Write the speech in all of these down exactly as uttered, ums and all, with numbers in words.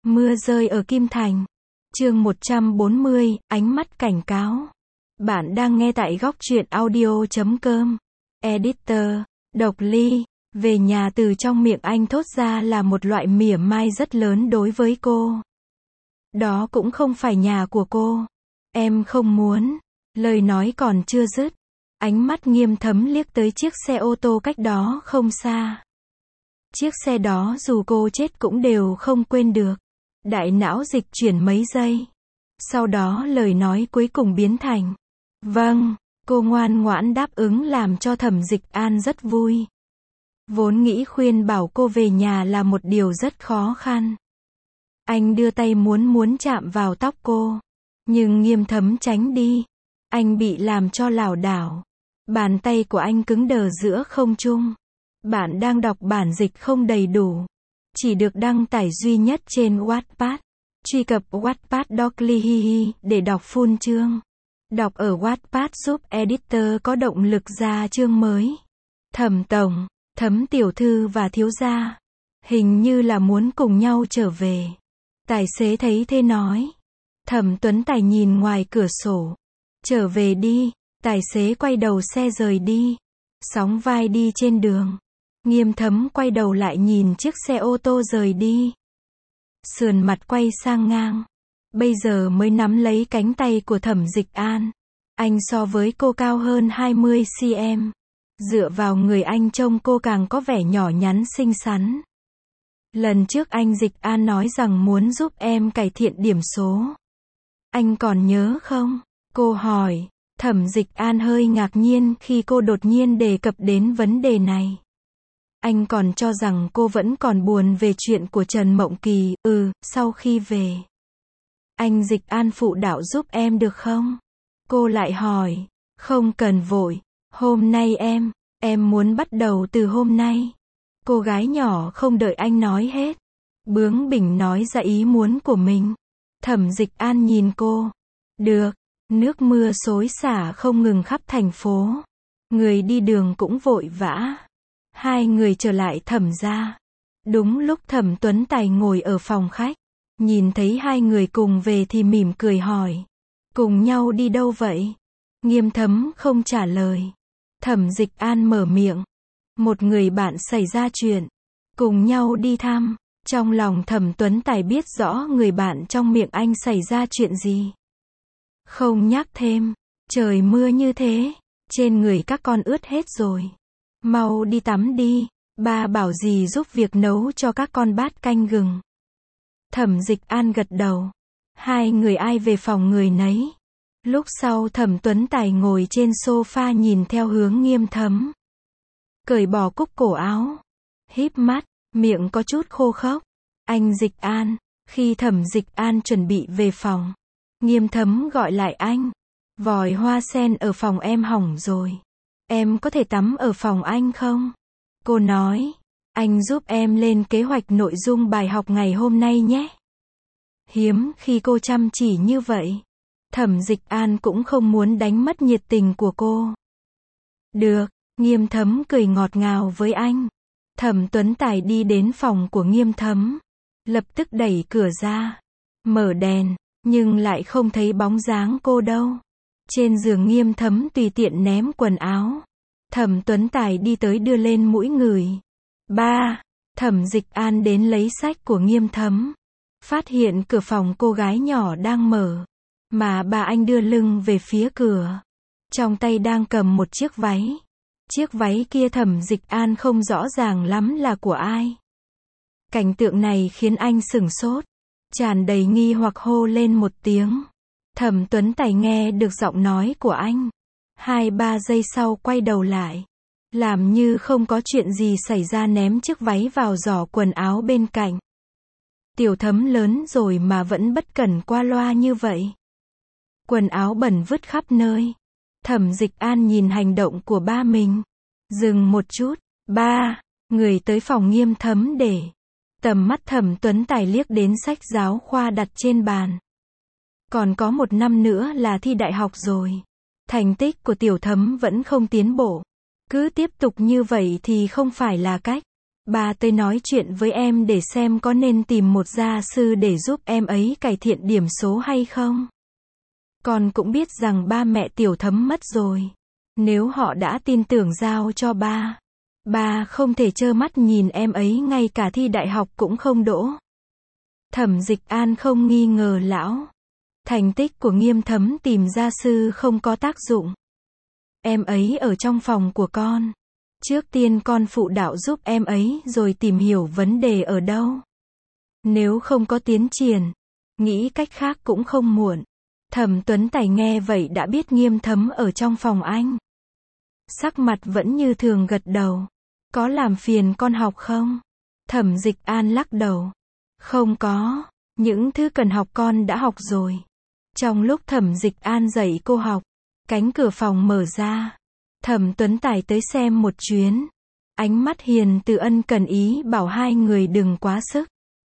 Mưa rơi ở Kim Thành. Chương một trăm bốn mươi, ánh mắt cảnh cáo. Bạn đang nghe tại góc truyện audio chấm com. Editor, Độc Ly. Về nhà từ trong miệng anh thốt ra là một loại mỉa mai rất lớn đối với cô. Đó cũng không phải nhà của cô. Em không muốn. Lời nói còn chưa dứt. Ánh mắt Nghiêm Thấm liếc tới chiếc xe ô tô cách đó không xa. Chiếc xe đó dù cô chết cũng đều không quên được. Đại não dịch chuyển mấy giây. Sau đó lời nói cuối cùng biến thành vâng, cô ngoan ngoãn đáp ứng làm cho Thẩm Dịch An rất vui. Vốn nghĩ khuyên bảo cô về nhà là một điều rất khó khăn. Anh đưa tay muốn muốn chạm vào tóc cô. Nhưng Nghiêm Thấm tránh đi. Anh bị làm cho lảo đảo. Bàn tay của anh cứng đờ giữa không trung. Bạn đang đọc bản dịch không đầy đủ. Chỉ được đăng tải duy nhất trên Wattpad. Truy cập Wattpad Độc Ly Hihi để đọc full chương. Đọc ở Wattpad giúp editor có động lực ra chương mới. Thẩm tổng, Thấm tiểu thư và thiếu gia hình như là muốn cùng nhau trở về. Tài xế thấy thế nói. Thẩm Tuấn Tài nhìn ngoài cửa sổ. Trở về đi. Tài xế quay đầu xe rời đi. Sóng vai đi trên đường. Nghiêm Thấm quay đầu lại nhìn chiếc xe ô tô rời đi. Sườn mặt quay sang ngang. Bây giờ mới nắm lấy cánh tay của Thẩm Dịch An. Anh so với cô cao hơn hai mươi xăng-ti-mét. Dựa vào người anh trông cô càng có vẻ nhỏ nhắn xinh xắn. Lần trước anh Dịch An nói rằng muốn giúp em cải thiện điểm số. Anh còn nhớ không? Cô hỏi. Thẩm Dịch An hơi ngạc nhiên khi cô đột nhiên đề cập đến vấn đề này. Anh còn cho rằng cô vẫn còn buồn về chuyện của Trần Mộng Kỳ. Ừ, sau khi về. Anh Dịch An phụ đạo giúp em được không? Cô lại hỏi. Không cần vội. Hôm nay em, em muốn bắt đầu từ hôm nay. Cô gái nhỏ không đợi anh nói hết. Bướng bỉnh nói ra ý muốn của mình. Thẩm Dịch An nhìn cô. Được. Nước mưa xối xả không ngừng khắp thành phố. Người đi đường cũng vội vã. Hai người trở lại Thẩm gia. Đúng lúc Thẩm Tuấn Tài ngồi ở phòng khách. Nhìn thấy hai người cùng về thì mỉm cười hỏi. Cùng nhau đi đâu vậy? Nghiêm Thấm không trả lời. Thẩm Dịch An mở miệng. Một người bạn xảy ra chuyện. Cùng nhau đi thăm. Trong lòng Thẩm Tuấn Tài biết rõ người bạn trong miệng anh xảy ra chuyện gì. Không nhắc thêm. Trời mưa như thế. Trên người các con ướt hết rồi. Mau đi tắm đi. Ba bảo gì giúp việc nấu cho các con bát canh gừng. Thẩm Dịch An gật đầu. Hai người ai về phòng người nấy. Lúc sau Thẩm Tuấn Tài ngồi trên sofa nhìn theo hướng Nghiêm Thấm. Cởi bỏ cúc cổ áo. Híp mắt, miệng có chút khô khốc. Anh Dịch An. Khi Thẩm Dịch An chuẩn bị về phòng. Nghiêm Thấm gọi lại anh. Vòi hoa sen ở phòng em hỏng rồi. Em có thể tắm ở phòng anh không? Cô nói. Anh giúp em lên kế hoạch nội dung bài học ngày hôm nay nhé. Hiếm khi cô chăm chỉ như vậy. Thẩm Dịch An cũng không muốn đánh mất nhiệt tình của cô. Được, Nghiêm Thấm cười ngọt ngào với anh. Thẩm Tuấn Tài đi đến phòng của Nghiêm Thấm. Lập tức đẩy cửa ra. Mở đèn, nhưng lại không thấy bóng dáng cô đâu. Trên giường Nghiêm Thấm tùy tiện ném quần áo. Thẩm Tuấn Tài đi tới đưa lên mũi người. Ba, Thẩm Dịch An đến lấy sách của Nghiêm Thấm. Phát hiện cửa phòng cô gái nhỏ đang mở. Mà bà anh đưa lưng về phía cửa. Trong tay đang cầm một chiếc váy. Chiếc váy kia Thẩm Dịch An không rõ ràng lắm là của ai. Cảnh tượng này khiến anh sửng sốt. Tràn đầy nghi hoặc hô lên một tiếng. Thẩm Tuấn Tài nghe được giọng nói của anh. Hai ba giây sau quay đầu lại. Làm như không có chuyện gì xảy ra ném chiếc váy vào giỏ quần áo bên cạnh. Tiểu Thấm lớn rồi mà vẫn bất cẩn qua loa như vậy. Quần áo bẩn vứt khắp nơi. Thẩm Dịch An nhìn hành động của ba mình. Dừng một chút. Ba, người tới phòng Nghiêm Thấm để. Tầm mắt Thẩm Tuấn Tài liếc đến sách giáo khoa đặt trên bàn. Còn có một năm nữa là thi đại học rồi. Thành tích của Tiểu Thấm vẫn không tiến bộ. Cứ tiếp tục như vậy thì không phải là cách. Ba tới nói chuyện với em để xem có nên tìm một gia sư để giúp em ấy cải thiện điểm số hay không. Con cũng biết rằng ba mẹ Tiểu Thấm mất rồi. Nếu họ đã tin tưởng giao cho ba, ba không thể trơ mắt nhìn em ấy ngay cả thi đại học cũng không đỗ. Thẩm Dịch An không nghi ngờ lão. Thành tích của Nghiêm Thấm tìm gia sư không có tác dụng. Em ấy ở trong phòng của con. Trước tiên con phụ đạo giúp em ấy rồi tìm hiểu vấn đề ở đâu. Nếu không có tiến triển, nghĩ cách khác cũng không muộn. Thẩm Tuấn Tài nghe vậy đã biết Nghiêm Thấm ở trong phòng anh. Sắc mặt vẫn như thường gật đầu. Có làm phiền con học không? Thẩm Dịch An lắc đầu. Không có, những thứ cần học con đã học rồi. Trong lúc Thẩm Dịch An dạy cô học, cánh cửa phòng mở ra. Thẩm Tuấn Tài tới xem một chuyến. Ánh mắt hiền từ ân cần ý bảo hai người đừng quá sức.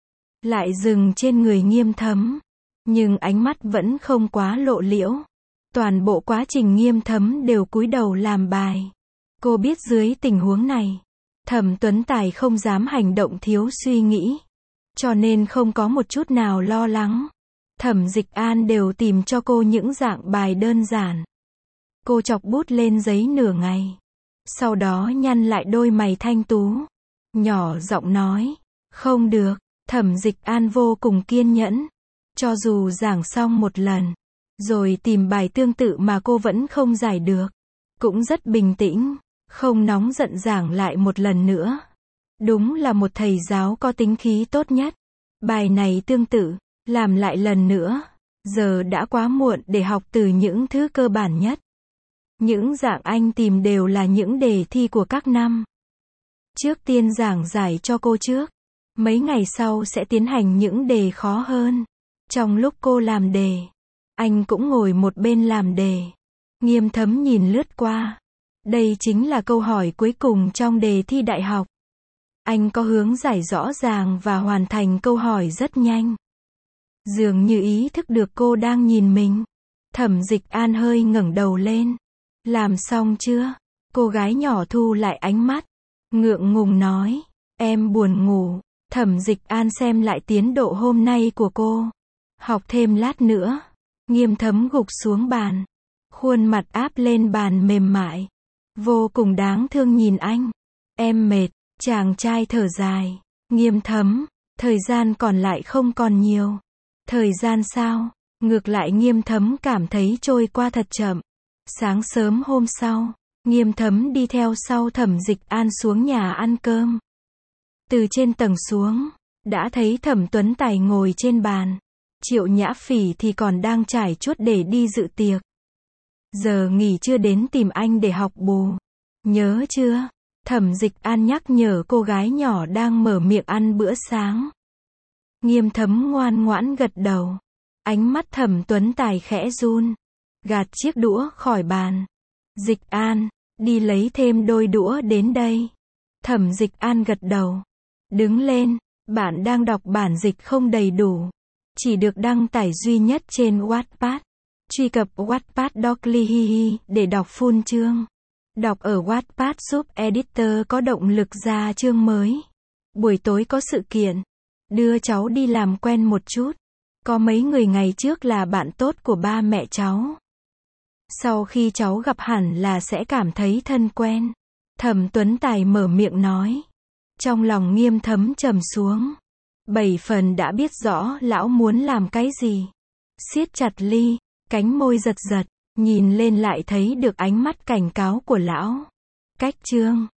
Lại dừng trên người Nghiêm Thấm. Nhưng ánh mắt vẫn không quá lộ liễu. Toàn bộ quá trình Nghiêm Thấm đều cúi đầu làm bài. Cô biết dưới tình huống này, Thẩm Tuấn Tài không dám hành động thiếu suy nghĩ. Cho nên không có một chút nào lo lắng. Thẩm Dịch An đều tìm cho cô những dạng bài đơn giản. Cô chọc bút lên giấy nửa ngày. Sau đó nhăn lại đôi mày thanh tú. Nhỏ giọng nói. Không được. Thẩm Dịch An vô cùng kiên nhẫn. Cho dù giảng xong một lần, rồi tìm bài tương tự mà cô vẫn không giải được. Cũng rất bình tĩnh, không nóng giận giảng lại một lần nữa. Đúng là một thầy giáo có tính khí tốt nhất. Bài này tương tự, làm lại lần nữa. Giờ đã quá muộn để học từ những thứ cơ bản nhất. Những dạng anh tìm đều là những đề thi của các năm. Trước tiên giảng giải cho cô trước. Mấy ngày sau sẽ tiến hành những đề khó hơn. Trong lúc cô làm đề, anh cũng ngồi một bên làm đề. Nghiêm Thấm nhìn lướt qua. Đây chính là câu hỏi cuối cùng trong đề thi đại học. Anh có hướng giải rõ ràng và hoàn thành câu hỏi rất nhanh. Dường như ý thức được cô đang nhìn mình. Thẩm Dịch An hơi ngẩng đầu lên. Làm xong chưa? Cô gái nhỏ thu lại ánh mắt. Ngượng ngùng nói. Em buồn ngủ. Thẩm Dịch An xem lại tiến độ hôm nay của cô. Học thêm lát nữa. Nghiêm Thấm gục xuống bàn. Khuôn mặt áp lên bàn mềm mại. Vô cùng đáng thương nhìn anh. Em mệt. Chàng trai thở dài. Nghiêm Thấm. Thời gian còn lại không còn nhiều. Thời gian sao? Ngược lại Nghiêm Thấm cảm thấy trôi qua thật chậm. Sáng sớm hôm sau, Nghiêm Thấm đi theo sau Thẩm Dịch An xuống nhà ăn cơm. Từ trên tầng xuống, đã thấy Thẩm Tuấn Tài ngồi trên bàn. Triệu Nhã Phỉ thì còn đang trải chuốt để đi dự tiệc. Giờ nghỉ chưa đến tìm anh để học bù. Nhớ chưa? Thẩm Dịch An nhắc nhở cô gái nhỏ đang mở miệng ăn bữa sáng. Nghiêm Thấm ngoan ngoãn gật đầu. Ánh mắt Thẩm Tuấn Tài khẽ run. Gạt chiếc đũa khỏi bàn. Dịch An, đi lấy thêm đôi đũa đến đây. Thẩm Dịch An gật đầu. Đứng lên, bạn đang đọc bản dịch không đầy đủ. Chỉ được đăng tải duy nhất trên Wattpad. Truy cập Wattpad Doclihihi để đọc full chương. Đọc ở Wattpad giúp editor có động lực ra chương mới. Buổi tối có sự kiện. Đưa cháu đi làm quen một chút. Có mấy người ngày trước là bạn tốt của ba mẹ cháu. Sau khi cháu gặp hẳn là sẽ cảm thấy thân quen. Thẩm Tuấn Tài mở miệng nói. Trong lòng Nghiêm Thấm trầm xuống. Bảy phần đã biết rõ lão muốn làm cái gì. Siết chặt ly, cánh môi giật giật, nhìn lên lại thấy được ánh mắt cảnh cáo của lão. Cách chương